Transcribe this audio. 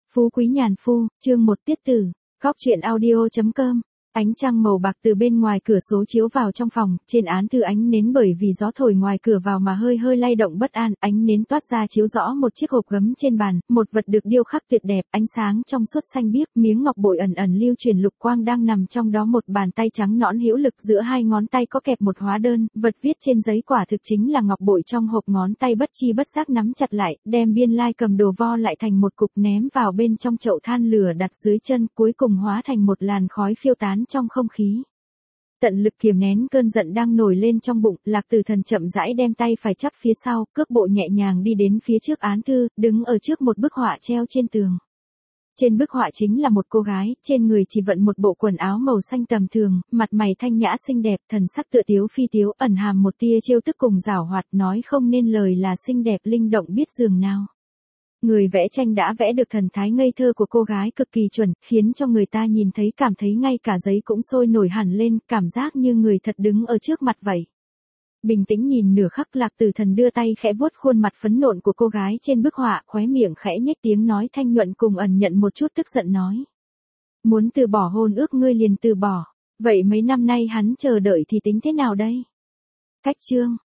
Phú quý nhàn phu, chương 1 tiết tử. Góc truyện audio.com. Ánh trăng màu bạc từ bên ngoài cửa sổ chiếu vào trong phòng, trên án thư ánh nến bởi vì gió thổi ngoài cửa vào mà hơi hơi lay động bất an, ánh nến toát ra chiếu rõ một chiếc hộp gấm trên bàn, một vật được điêu khắc tuyệt đẹp, ánh sáng trong suốt xanh biếc, miếng ngọc bội ẩn ẩn lưu truyền lục quang đang nằm trong đó, một bàn tay trắng nõn hữu lực giữa hai ngón tay có kẹp một hóa đơn, vật viết trên giấy quả thực chính là ngọc bội trong hộp, ngón tay bất chi bất giác nắm chặt lại, đem biên lai cầm đồ vo lại thành một cục ném vào bên trong chậu than lửa đặt dưới chân, cuối cùng hóa thành một làn khói phiêu tán trong không khí. Tận lực kiềm nén cơn giận đang nổi lên trong bụng, Lạc Tử Thần chậm rãi đem tay phải chắp phía sau, cước bộ nhẹ nhàng đi đến phía trước án thư, đứng ở trước một bức họa treo trên tường. Trên bức họa chính là một cô gái, trên người chỉ vận một bộ quần áo màu xanh tầm thường, mặt mày thanh nhã xinh đẹp, thần sắc tựa tiếu phi tiếu, ẩn hàm một tia trêu tức cùng giảo hoạt, nói không nên lời là xinh đẹp linh động biết dường nào. Người vẽ tranh đã vẽ được thần thái ngây thơ của cô gái cực kỳ chuẩn, khiến cho người ta nhìn thấy cảm thấy ngay cả giấy cũng sôi nổi hẳn lên, cảm giác như người thật đứng ở trước mặt vậy. Bình tĩnh nhìn nửa khắc, Lạc Tử Thần đưa tay khẽ vuốt khuôn mặt phấn nộn của cô gái trên bức họa, khóe miệng khẽ nhếch tiếng nói thanh nhuận cùng ẩn nhận một chút tức giận nói. Muốn từ bỏ hôn ước ngươi liền từ bỏ, vậy mấy năm nay hắn chờ đợi thì tính thế nào đây? Cách chương.